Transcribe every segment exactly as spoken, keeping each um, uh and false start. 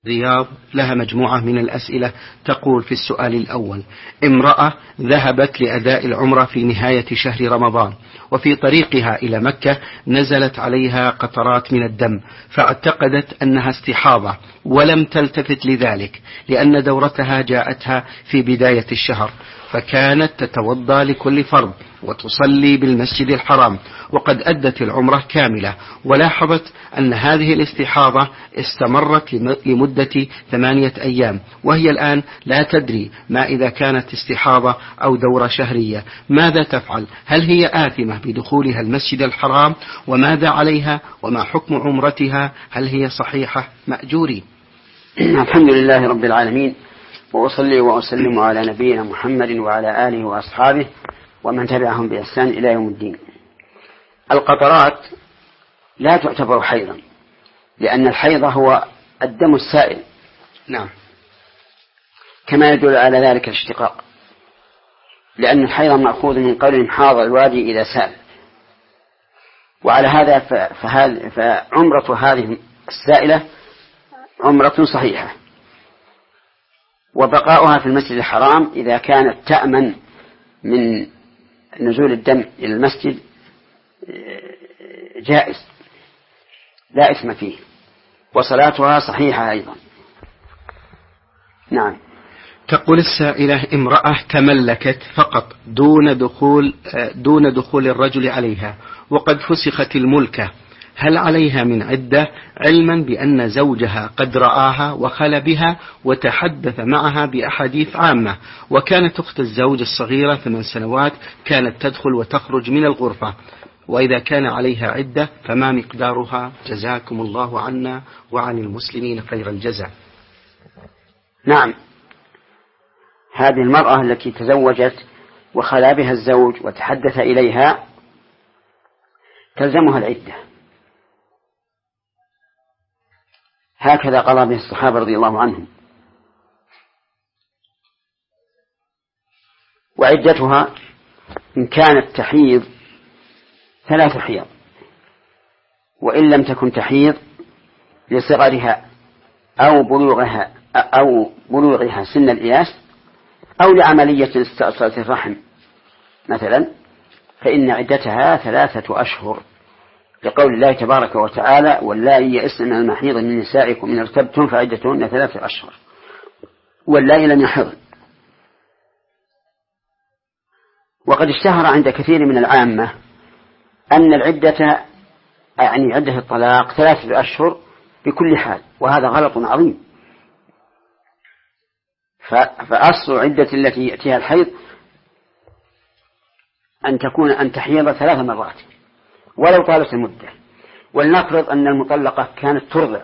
رياض لها مجموعة من الأسئلة. تقول في السؤال الأول: امرأة ذهبت لأداء العمرة في نهاية شهر رمضان، وفي طريقها إلى مكة نزلت عليها قطرات من الدم، فاعتقدت أنها استحاضة ولم تلتفت لذلك لأن دورتها جاءتها في بداية الشهر، فكانت تتوضأ لكل فرض وتصلي بالمسجد الحرام وقد أدت العمرة كاملة، ولاحظت أن هذه الاستحاضة استمرت لمدة ثمانية أيام، وهي الآن لا تدري ما إذا كانت استحاضة أو دورة شهرية. ماذا تفعل؟ هل هي آثمة بدخولها المسجد الحرام؟ وماذا عليها؟ وما حكم عمرتها؟ هل هي صحيحة؟ مأجوري. الحمد لله رب العالمين، وأصلي وأسلم على نبينا محمد وعلى آله وأصحابه ومن تبعهم بإحسان إلى يوم الدين. القطرات لا تعتبر حيضا، لأن الحيض هو الدم السائل، نعم، كما يدل على ذلك الاشتقاق، لأن الحيض مأخوذ من قول حاض الوادي إذا سال. وعلى هذا فعمرة هذه السائلة عمرة صحيحة، وبقاؤها في المسجد الحرام إذا كانت تأمن من نزول الدم إلى المسجد جائز لا إثم فيه، وصلاتها صحيحة أيضا. نعم. تقول السائلة: امرأة تملكت فقط دون دخول دون دخول الرجل عليها، وقد فسخت الملكة، هل عليها من عدة، علما بأن زوجها قد رآها وخل بها وتحدث معها بأحاديث عامة، وكانت أخت الزوج الصغيرة ثمان سنوات كانت تدخل وتخرج من الغرفة، وإذا كان عليها عدة فما مقدارها؟ جزاكم الله عنا وعن المسلمين خير الجزاء. نعم، هذه المرأة التي تزوجت وخلا بها الزوج وتحدث إليها تلزمها العدة، هكذا قال به الصحابة رضي الله عنهم. وعدتها إن كانت تحيض ثلاث حيض، وإن لم تكن تحيض لصغرها أو بلوغها أو بلوغها سن الإياس أو لعملية استئصال الرحم مثلا، فإن عدتها ثلاثة أشهر، لقول الله تبارك وتعالى: واللائي يئسن من المحيض من نسائكم إن ارتبتم فعدتهن ثلاثة أشهر واللائي لم يحضن. وقد اشتهر عند كثير من العامة أن العدة يعني عدة الطلاق ثلاثة أشهر بكل حال، وهذا غلط عظيم. فأصل عدة التي يأتيها الحيض أن تكون أن تحيض ثلاث مرات ولو طالت المدة. ولنفرض أن المطلقة كانت ترضع،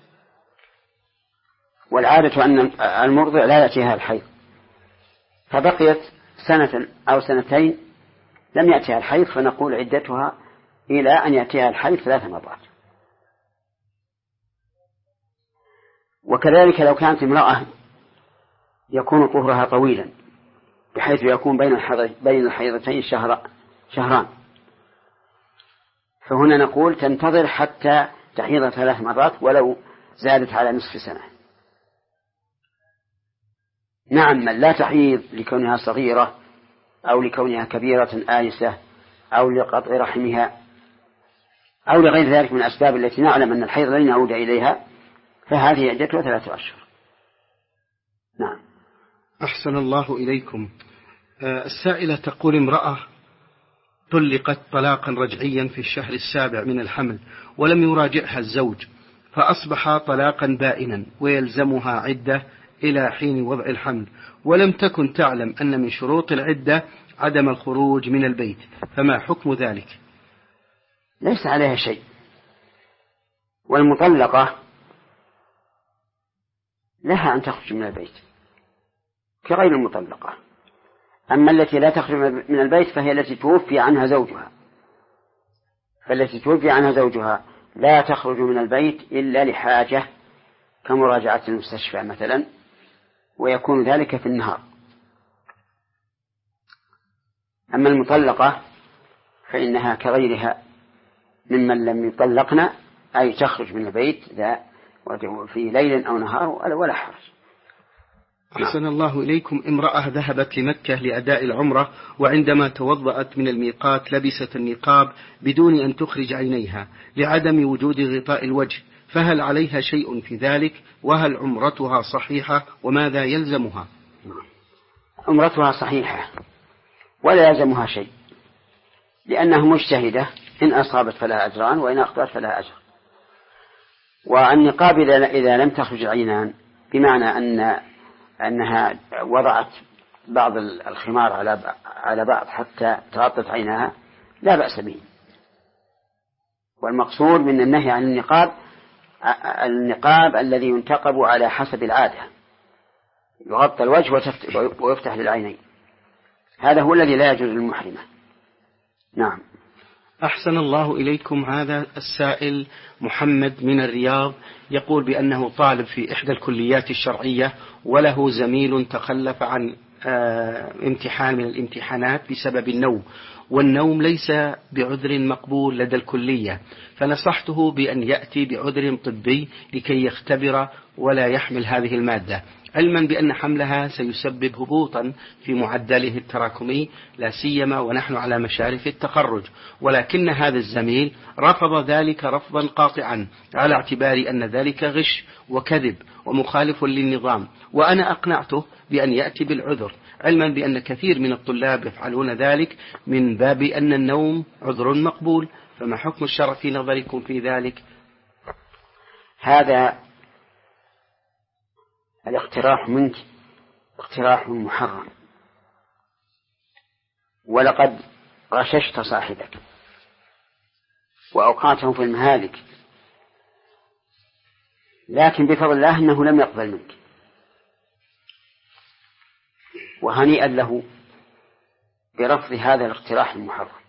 والعادة أن المرضع لا يأتيها الحيض، فبقيت سنة أو سنتين لم يأتيها الحيض، فنقول عدتها إلى أن يأتيها الحيض ثلاث مرات. وكذلك لو كانت امرأة يكون طهرها طويلا بحيث يكون بين بين الحيضتين شهر شهران، فهنا نقول تنتظر حتى تحيض ثلاث مرات ولو زادت على نصف سنة. نعم، من لا تحيض لكونها صغيرة أو لكونها كبيرة آيسة أو لقطع رحمها أو لغير ذلك من الأسباب التي نعلم أن الحيض لن يعود إليها، فهذه عدتها ثلاثة أشهر. نعم. أحسن الله إليكم. السائلة تقول: امرأة طلقت طلاقا رجعيا في الشهر السابع من الحمل ولم يراجعها الزوج، فأصبح طلاقا بائنا ويلزمها عدة إلى حين وضع الحمل، ولم تكن تعلم أن من شروط العدة عدم الخروج من البيت، فما حكم ذلك؟ ليس عليها شيء، والمطلقة لها أن تخرج من البيت كغير المطلقة. أما التي لا تخرج من البيت فهي التي توفي عنها زوجها، فالتي توفي عنها زوجها لا تخرج من البيت إلا لحاجة كمراجعة المستشفى مثلا، ويكون ذلك في النهار. أما المطلقة فإنها كغيرها ممن لم يطلقن، أي تخرج من البيت في ليل أو نهار ولا حرج. أحسن الله إليكم. امرأة ذهبت لمكة لأداء العمرة، وعندما توضأت من الميقات لبست النقاب بدون أن تخرج عينيها لعدم وجود غطاء الوجه، فهل عليها شيء في ذلك؟ وهل عمرتها صحيحة؟ وماذا يلزمها؟ عمرتها صحيحة ولا يلزمها شيء، لأنها مجتهدة، إن أصابت فلها أجران وإن أخطأت فلها أجر. والنقاب إذا لم تخرج العينان بمعنى أن أنها وضعت بعض الخمار على على بعض حتى تغطت عينها لا بأس به. والمقصود من النهي عن النقاب النقاب الذي ينتقب على حسب العادة، يغطى الوجه ويفتح للعينين، هذا هو الذي لا يجوز للمحرمة. نعم. أحسن الله إليكم. هذا السائل محمد من الرياض يقول بأنه طالب في إحدى الكليات الشرعية، وله زميل تخلف عن امتحان من الامتحانات بسبب النوم، والنوم ليس بعذر مقبول لدى الكلية، فنصحته بأن يأتي بعذر طبي لكي يختبر ولا يحمل هذه المادة، علما بأن حملها سيسبب هبوطا في معدله التراكمي، لا سيما ونحن على مشارف التخرج. ولكن هذا الزميل رفض ذلك رفضا قاطعا على اعتبار أن ذلك غش وكذب ومخالف للنظام، وأنا أقنعته بأن يأتي بالعذر، علما بأن كثير من الطلاب يفعلون ذلك من باب أن النوم عذر مقبول. فما حكم الشرع في نظركم في ذلك؟ هذا الاقتراح منك اقتراح محرم، ولقد غششت صاحبك وأوقعته في المهالك، لكن بفضل الله أنه لم يقبل منك، وهنيئا له برفض هذا الاقتراح المحرم.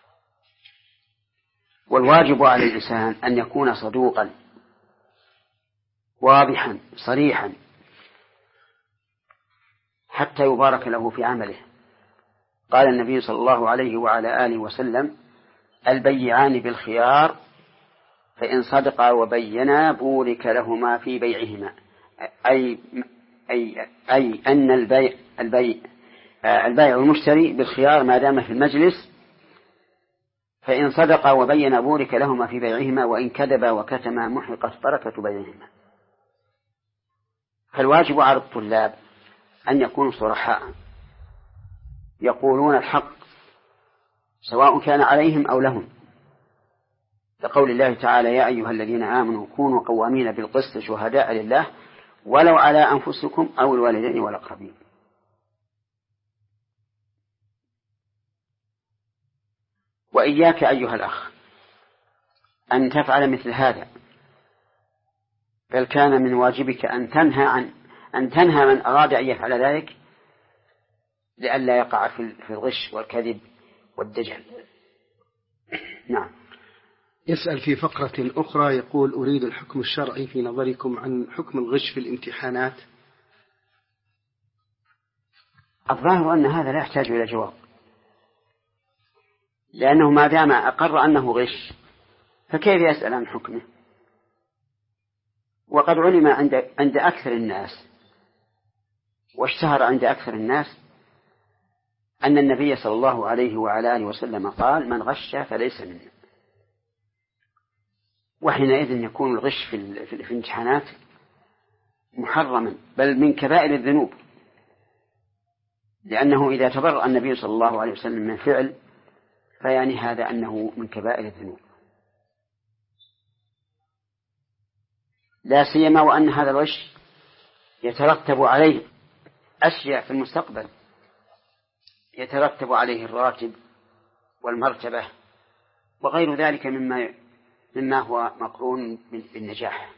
والواجب على الإنسان أن يكون صدوقا واضحا صريحا حتى يبارك له في عمله. قال النبي صلى الله عليه وعلى آله وسلم: البيعان بالخيار فإن صدقا وبينا بورك لهما في بيعهما، أي, أي, أي أن البيع, البيع, البيع والمشتري بالخيار ما دام في المجلس، فإن صدقا وبينا بورك لهما في بيعهما، وإن كذبا وكتما محقت بركة بيعهما. فالواجب على الطلاب أن يكونوا صرحاء يقولون الحق سواء كان عليهم أو لهم، لقول الله تعالى: يا أيها الذين آمنوا كونوا قوامين بالقسط شهداء لله ولو على أنفسكم أو الوالدين والأقربين. وإياك أيها الأخ أن تفعل مثل هذا، بل كان من واجبك أن تنهى عن أن تنهى من أراد أن يفعل ذلك لئلا يقع في الغش والكذب والدجل. نعم. يسأل في فقرة أخرى يقول: أريد الحكم الشرعي في نظركم عن حكم الغش في الامتحانات. الظاهر أن هذا لا يحتاج إلى جواب، لأنه ما دام أقر أنه غش فكيف يسأل عن حكمه؟ وقد علم عند عند أكثر الناس واشتهر عند أكثر الناس أن النبي صلى الله عليه وعلى آله وسلم قال: من غش فليس منا. وحينئذ يكون الغش في, في الامتحانات محرما، بل من كبائر الذنوب، لأنه إذا تبرأ النبي صلى الله عليه وسلم من فعل فيعني هذا أنه من كبائر الذنوب، لا سيما وأن هذا الغش يترتب عليه أشياء في المستقبل، يترتب عليه الراتب والمرتبة وغير ذلك مما مما هو مقرون بالنجاح.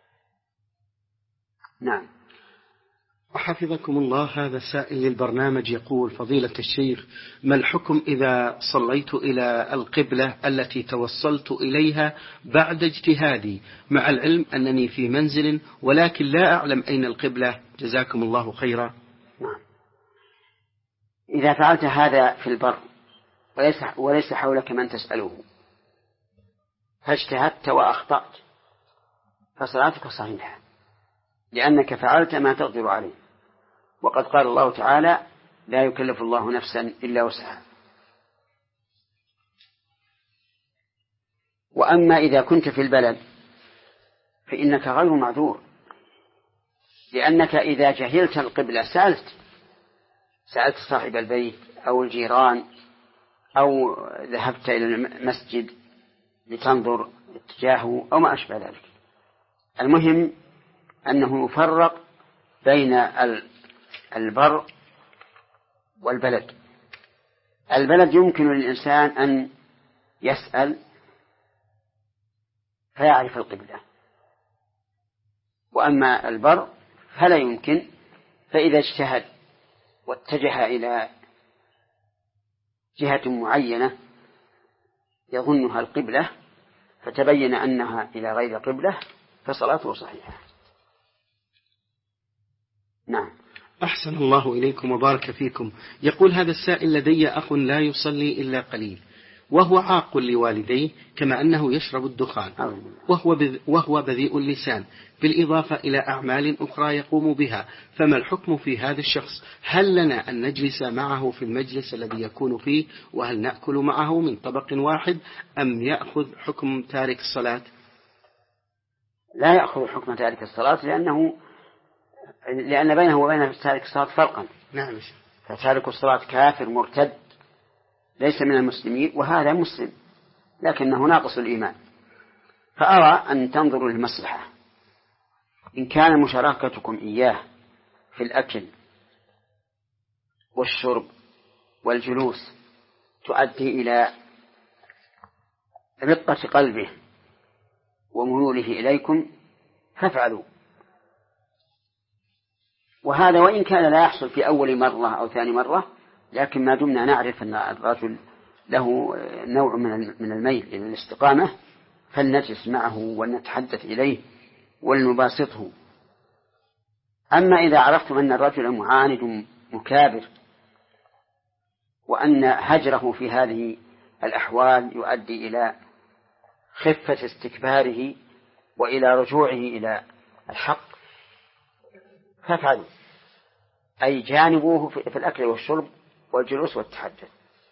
نعم. وحفظكم الله. هذا سائل للبرنامج يقول: فضيلة الشيخ، ما الحكم إذا صليت إلى القبلة التي توصلت إليها بعد اجتهادي، مع العلم أنني في منزل ولكن لا أعلم أين القبلة؟ جزاكم الله خيرا. نعم. إذا فعلت هذا في البر وليس, وليس حولك من تسأله، فاجتهدت وأخطأت، فصلاتك صحيحة، لأنك فعلت ما تقدر عليه. وقد قال الله تعالى: لا يكلف الله نفسا إلا وسعها. وأما إذا كنت في البلد فإنك غير معذور، لأنك إذا جهلت القبلة سألت سألت صاحب البيت أو الجيران أو ذهبت إلى المسجد لتنظر اتجاهه أو ما أشبه ذلك. المهم أنه يفرق بين البر والبلد. البلد يمكن للإنسان أن يسأل فيعرف القبلة، وأما البر فلا يمكن، فإذا اجتهد واتجه إلى جهة معينة يظنها القبلة فتبين أنها إلى غير قبلة فصلاته صحيحة. نعم. أحسن الله إليكم وبارك فيكم. يقول هذا السائل: لدي أخ لا يصلي إلا قليل، وهو عاق لوالديه، كما أنه يشرب الدخان، وهو وهو بذيء اللسان، بالإضافة إلى أعمال أخرى يقوم بها، فما الحكم في هذا الشخص؟ هل لنا أن نجلس معه في المجلس الذي يكون فيه؟ وهل نأكل معه من طبق واحد أم يأخذ حكم تارك الصلاة؟ لا يأخذ حكم تارك الصلاة، لأنه لأن بينه وبين تارك الصلاة فرقا. نعم. فتارك الصلاة كافر مرتد ليس من المسلمين، وهذا مسلم لكنه ناقص الإيمان. فأرى أن تنظروا للمصلحة. إن كان مشاركتكم إياه في الأكل والشرب والجلوس تؤدي إلى رقة قلبه وميوله إليكم فافعلوا. وهذا وإن كان لا يحصل في أول مرة أو ثاني مرة، لكن ما دمنا نعرف أن الرجل له نوع من الميل إلى الاستقامة فلنجلس معه ونتحدث إليه ولنباسطه. أما إذا عرفتم أن الرجل معاند مكابر وأن هجره في هذه الأحوال يؤدي إلى خفة استكباره وإلى رجوعه إلى الحق فافعلوا، أي جانبوه في الأكل والشرب والجلوس والتحدث.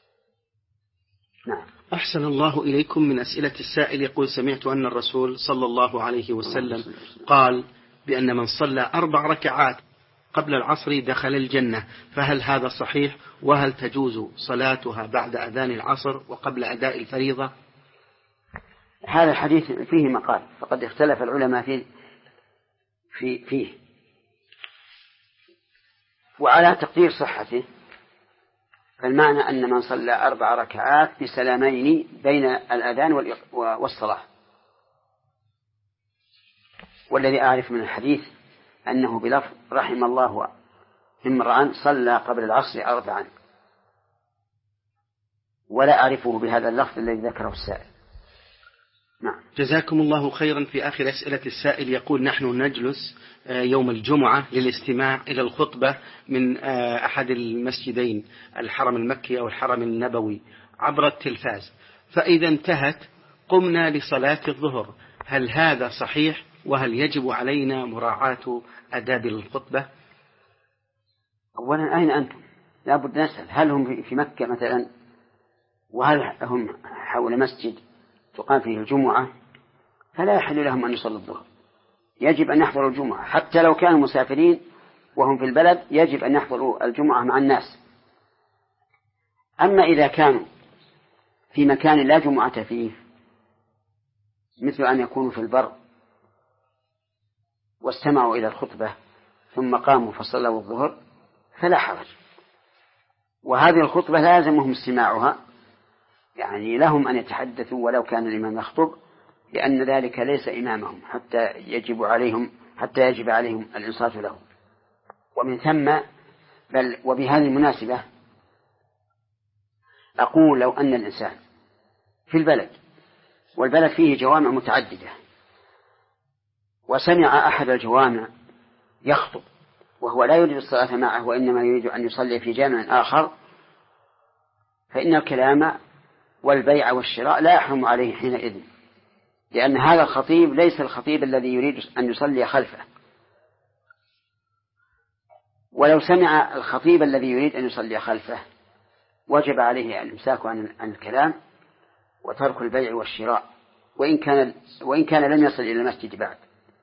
نعم. أحسن الله إليكم. من أسئلة السائل يقول: سمعت أن الرسول صلى الله عليه وسلم قال بأن من صلى أربع ركعات قبل العصر دخل الجنة، فهل هذا صحيح؟ وهل تجوز صلاتها بعد أذان العصر وقبل أداء الفريضة؟ هذا الحديث فيه مقال، فقد اختلف العلماء فيه, فيه, فيه وعلى تقدير صحته. فالمعنى أن من صلى أربع ركعات بسلامين بين الأذان والصلاة. والذي أعرف من الحديث أنه بلفظ: رحم الله امرأ صلى قبل العصر أربعا، ولا أعرفه بهذا اللفظ الذي ذكره السائل. نعم. جزاكم الله خيرا. في آخر أسئلة السائل يقول: نحن نجلس يوم الجمعة للاستماع إلى الخطبة من أحد المسجدين، الحرم المكي أو الحرم النبوي، عبر التلفاز، فإذا انتهت قمنا لصلاة الظهر، هل هذا صحيح؟ وهل يجب علينا مراعاة آداب الخطبة؟ أولا أين أنتم؟ لا بد نسأل، هل هم في مكة مثلا وهل هم حول مسجد تقام فيه الجمعة؟ فلا يحل لهم أن يصلوا الظهر، يجب أن يحضروا الجمعة. حتى لو كانوا مسافرين وهم في البلد يجب أن يحضروا الجمعة مع الناس. أما إذا كانوا في مكان لا جمعة فيه، مثل أن يكونوا في البر واستمعوا إلى الخطبة ثم قاموا فصلوا الظهر فلا حرج. وهذه الخطبة لازمهم استماعها، يعني لهم أن يتحدثوا ولو كان الإمام يخطب، لأن ذلك ليس إمامهم حتى يجب عليهم حتى يجب عليهم الإنصات له. ومن ثم بل وبهذه المناسبة أقول: لو أن الإنسان في البلد والبلد فيه جوامع متعددة وسمع أحد الجوامع يخطب وهو لا يريد الصلاة معه وإنما يريد أن يصلي في جامع آخر، فإن الكلام والبيع والشراء لا يحرم عليه حينئذ، لأن هذا الخطيب ليس الخطيب الذي يريد أن يصلي خلفه. ولو سمع الخطيب الذي يريد أن يصلي خلفه وجب عليه الإمساك عن الكلام وترك البيع والشراء، وإن كان وإن كان لم يصل إلى المسجد بعد.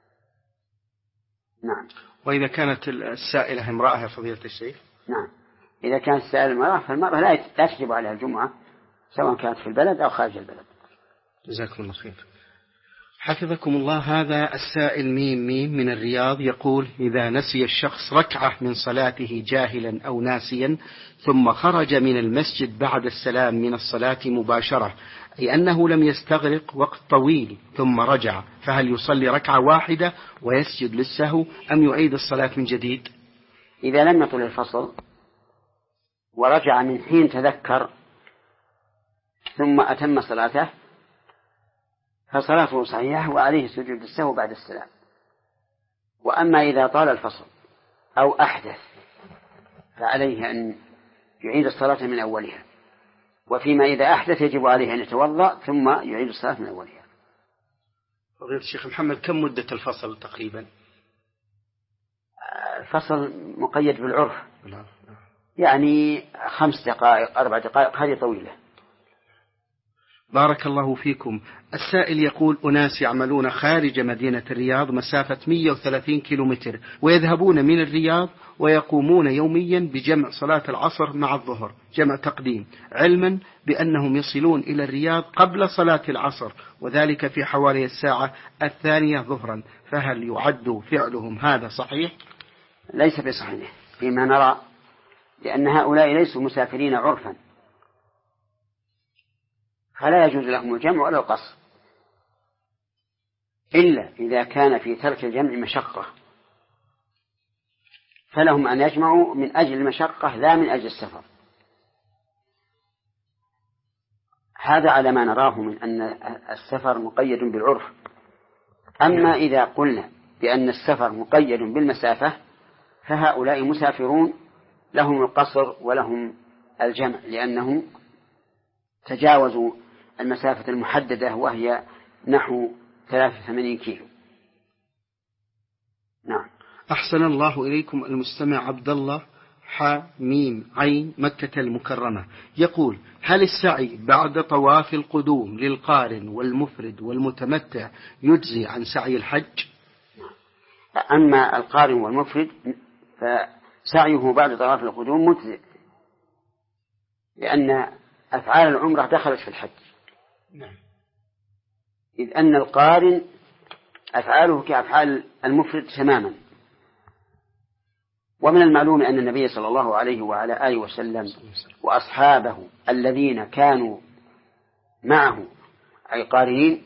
نعم. وإذا كانت السائلة امرأة يا فضيلة الشيخ؟ نعم، إذا كانت السائلة امرأة فالمرأة لا لا تجب عليها الجمعة سواء كانت في البلد أو خارج البلد. جزاكم الله خير. حفظكم الله. هذا السائل ميم ميم من الرياض يقول: إذا نسي الشخص ركعة من صلاته جاهلا أو ناسيا ثم خرج من المسجد بعد السلام من الصلاة مباشرة، أي أنه لم يستغرق وقت طويل ثم رجع، فهل يصلي ركعة واحدة ويسجد للسهو أم يعيد الصلاة من جديد؟ إذا لم يطل الفصل ورجع من حين تذكر ثم أتم صلاته فصلاته صحيحة وعليه سجود السهو بعد السلام. وأما إذا طال الفصل أو أحدث فعليه أن يعيد الصلاة من أولها، وفيما إذا أحدث يجب عليه أن يتوضأ ثم يعيد الصلاة من أولها. فضيلة الشيخ محمد، كم مدة الفصل تقريبا؟ الفصل مقيد بالعرف، يعني خمس دقائق أربع دقائق، هذه طويلة. بارك الله فيكم. السائل يقول: أناس يعملون خارج مدينة الرياض مسافة مئة وثلاثين كيلومتر، ويذهبون من الرياض ويقومون يوميا بجمع صلاة العصر مع الظهر جمع تقديم، علما بأنهم يصلون إلى الرياض قبل صلاة العصر، وذلك في حوالي الساعة الثانية ظهرا، فهل يعد فعلهم هذا صحيح؟ ليس بصحيح فيما نرى، لأن هؤلاء ليسوا مسافرين عرفا، فلا يجوز لهم الجمع ولا القصر، إلا إذا كان في ترك الجمع مشقة، فلهم أن يجمعوا من أجل المشقة لا من أجل السفر. هذا على ما نراه من أن السفر مقيد بالعرف. أما إذا قلنا بأن السفر مقيد بالمسافة فهؤلاء مسافرون لهم القصر ولهم الجمع، لأنهم تجاوزوا المسافة المحددة وهي نحو ثلاثة وثمانين كيلو. نعم. أحسن الله إليكم. المستمع عبد الله حميم عين مكة المكرمة يقول: هل السعي بعد طواف القدوم للقارن والمفرد والمتمتع يجزي عن سعي الحج؟ أما القارن والمفرد فسعيه بعد طواف القدوم مجزئ، لأن أفعال العمرة دخلت في الحج. نعم. إذ أن القارن أفعاله كأفعال المفرد تماما. ومن المعلوم أن النبي صلى الله عليه وعلى آله وسلم وأصحابه الذين كانوا معه أي قارنين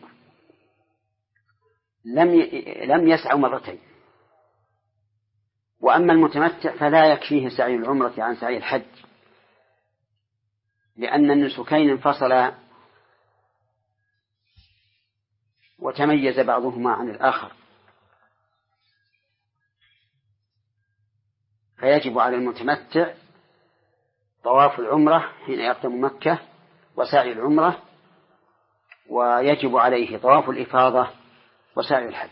لم لم يسعوا مرتين. وأما المتمتع فلا يكفيه سعي العمرة عن سعي الحج، لأن النسكين انفصلا وتميز بعضهما عن الآخر، فيجب على المتمتع طواف العمرة حين يقدم مكة وسعي العمرة، ويجب عليه طواف الإفاضة وسعي الحج.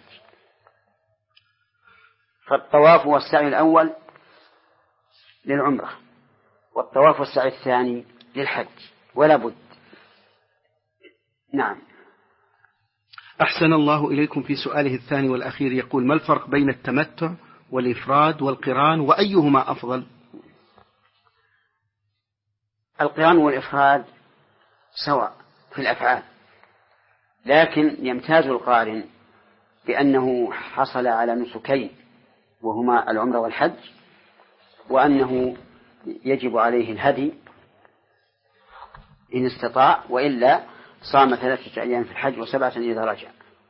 فالطواف والسعي الأول للعمرة، والطواف والسعي الثاني للحج، ولا بد. نعم. أحسن الله إليكم. في سؤاله الثاني والأخير يقول: ما الفرق بين التمتع والإفراد والقران، وأيهما أفضل؟ القران والإفراد سواء في الأفعال، لكن يمتاز القارن بأنه حصل على نسكين وهما العمرة والحج، وأنه يجب عليه الهدي إن استطاع، وإلا صام ثلاثة أيام في الحج وسبعة إذا رجع.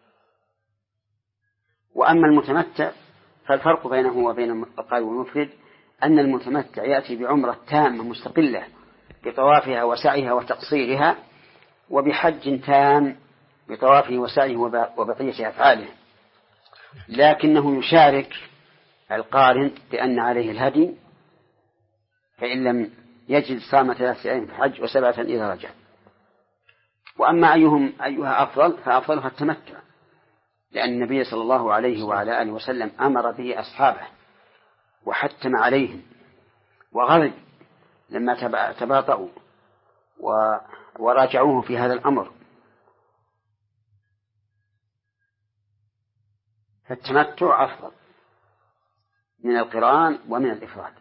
وأما المتمتع فالفرق بينه وبين القارن والمفرد أن المتمتع يأتي بعمرة تامة مستقلة بطوافها وسعيها وتقصيرها، وبحج تام بطوافه وسعيه وبقية أفعاله، لكنه يشارك القارن بأن عليه الهدي، فإن لم يجد صام ثلاثة أيام في الحج وسبعة إذا رجع. وأما أيهم أيها أفضل فأفضلها التمتع، لأن النبي صلى الله عليه وعلى آله وسلم أمر به أصحابه وحتم عليهم وغضب لما تباطؤوا وراجعوه في هذا الأمر. فالتمتع أفضل من القران ومن الإفراد.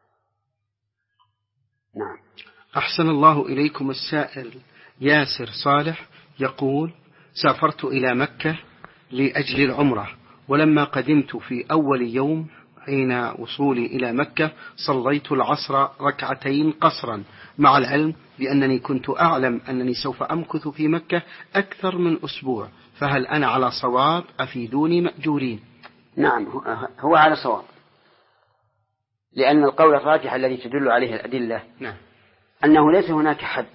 نعم. أحسن الله إليكم. السائل ياسر صالح يقول: سافرت إلى مكة لأجل العمرة، ولما قدمت في أول يوم حين وصولي إلى مكة صليت العصر ركعتين قصرا، مع العلم بأنني كنت أعلم أنني سوف أمكث في مكة أكثر من أسبوع، فهل أنا على صواب؟ أفيدوني مأجورين. نعم، هو على صواب، لأن القول الراجح الذي تدل عليه الأدلة نعم. أنه ليس هناك حد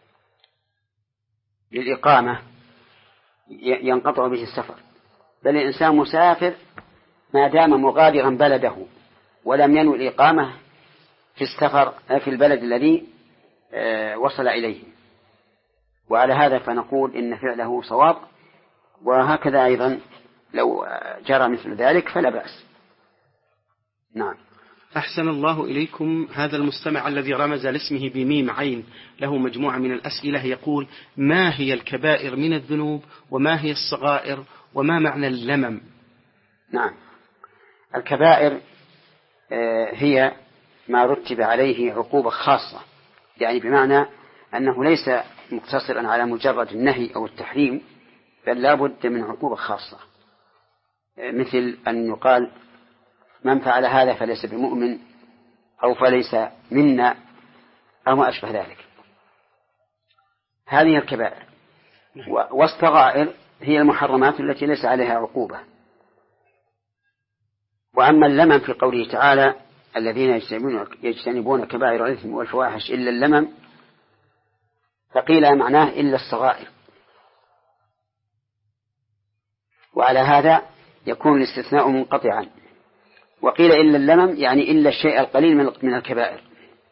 للإقامة ينقطع به السفر، بل الإنسان مسافر ما دام مغادرا بلده ولم ينوي الإقامة في السفر في البلد الذي وصل إليه. وعلى هذا فنقول إن فعله صواب، وهكذا أيضا لو جرى مثل ذلك فلا بأس. نعم. أحسن الله إليكم. هذا المستمع الذي رمز لاسمه بميم عين له مجموعة من الأسئلة يقول: ما هي الكبائر من الذنوب، وما هي الصغائر، وما معنى اللمم؟ نعم، الكبائر هي ما رتب عليه عقوبة خاصة، يعني بمعنى أنه ليس مقتصرا على مجرد النهي أو التحريم، بل لا بد من عقوبة خاصة، مثل أن يقال من فعل هذا فليس بمؤمن، أو فليس منا، أو ما أشبه ذلك. هذه الكبائر. والصغائر هي المحرمات التي ليس عليها عقوبة. وأما اللمم في قوله تعالى: الذين يجتنبون كبائر الإثم والفواحش إلا اللمم، فقيل معناه إلا الصغائر، وعلى هذا يكون الاستثناء منقطعا. وقيل إلا اللمم يعني إلا الشيء القليل من الكبائر.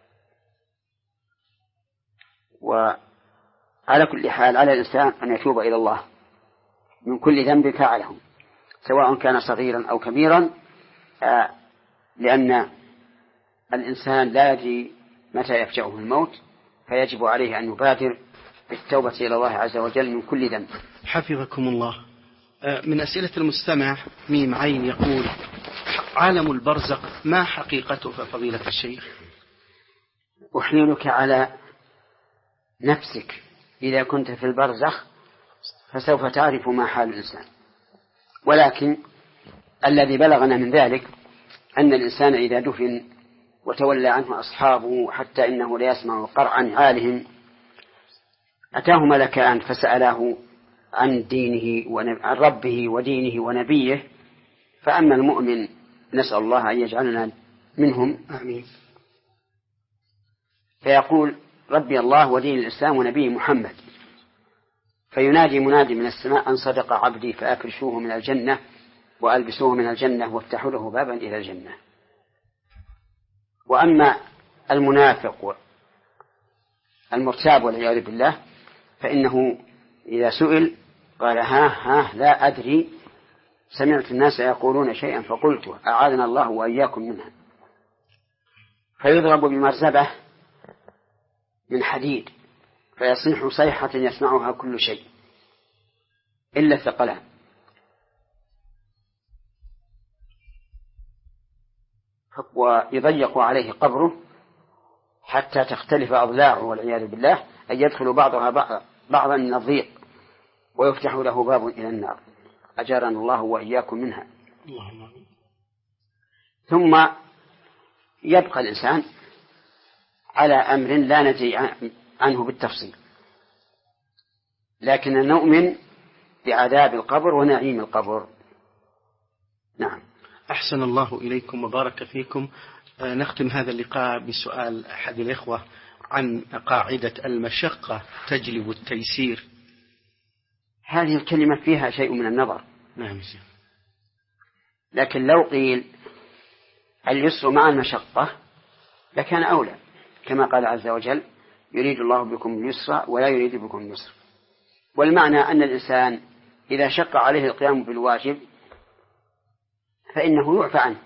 وعلى كل حال على الإنسان أن يتوب إلى الله من كل ذنب فعله، سواء كان صغيرا أو كبيرا، لأن الإنسان لا يدري متى يفجأه الموت، فيجب عليه أن يبادر بالتوبة إلى الله عز وجل من كل ذنب. حفظكم الله. من أسئلة المستمع ميم عين يقول: عالم البرزخ ما حقيقته فضيلة الشيخ؟ أحيلك على نفسك، إذا كنت في البرزخ فسوف تعرف ما حال الإنسان. ولكن الذي بلغنا من ذلك أن الإنسان إذا دفن وتولى عنه أصحابه حتى إنه لا يسمع قرع نعالهم، أتاه ملكان فسأله عن دينه عن ربه ودينه ونبيه. فأما المؤمن نسأل الله أن يجعلنا منهم، آمين، فيقول: ربي الله ودين الإسلام ونبي محمد. فينادي منادي من السماء: أن صدق عبدي فأفرشوه من الجنة وألبسوه من الجنة وافتحوا له بابا إلى الجنة. وأما المنافق المرتاب والعياذ بالله فإنه إذا سئل قال: ها ها لا أدري، سمعت الناس يقولون شيئا فقلته، أعاذنا الله وإياكم منها. فيضرب بمرزبة من حديد فيصيح صيحة يسمعها كل شيء إلا الثقلان. ويضيق عليه قبره حتى تختلف أضلاعه والعياذ بالله، أن يدخل بعضها بعضا من الضيق، ويفتح له باب إلى النار، أجارنا الله وإياكم منها. ثم يبقى الإنسان على أمر لا ندري عنه بالتفصيل، لكن نؤمن بعذاب القبر ونعيم القبر. نعم. أحسن الله إليكم وبارك فيكم. نختم هذا اللقاء بسؤال أحد الإخوة عن قاعدة المشقة تجلب التيسير. هذه الكلمة فيها شيء من النظر. نعم. لكن لو قيل اليسر مع المشقة لكان أولى، كما قال عز وجل: يريد الله بكم اليسر ولا يريد بكم اليسر. والمعنى أن الإنسان إذا شق عليه القيام بالواجب فإنه يعفى عنه،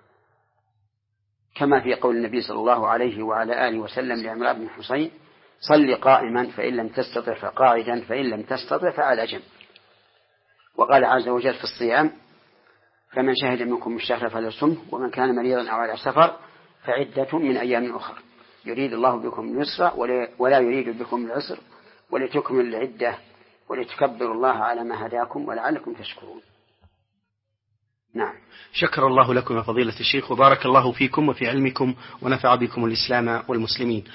كما في قول النبي صلى الله عليه وعلى آله وسلم لعمران بن حسين: صل قائما فإن لم تستطع فقاعدا فإن لم تستطع فعلى جنب. وقال عز وجل في الصيام: فمن شهد منكم الشهر فليصمه ومن كان مريضا أو على سفر فعدة من أيام أخرى يريد الله بكم اليسر ولا يريد بكم العسر ولتكملوا العدة ولتكبروا الله على ما هداكم ولعلكم تشكرون. نعم. شكر الله لكم يا فضيلة الشيخ، وبارك الله فيكم وفي علمكم ونفع بكم الإسلام والمسلمين.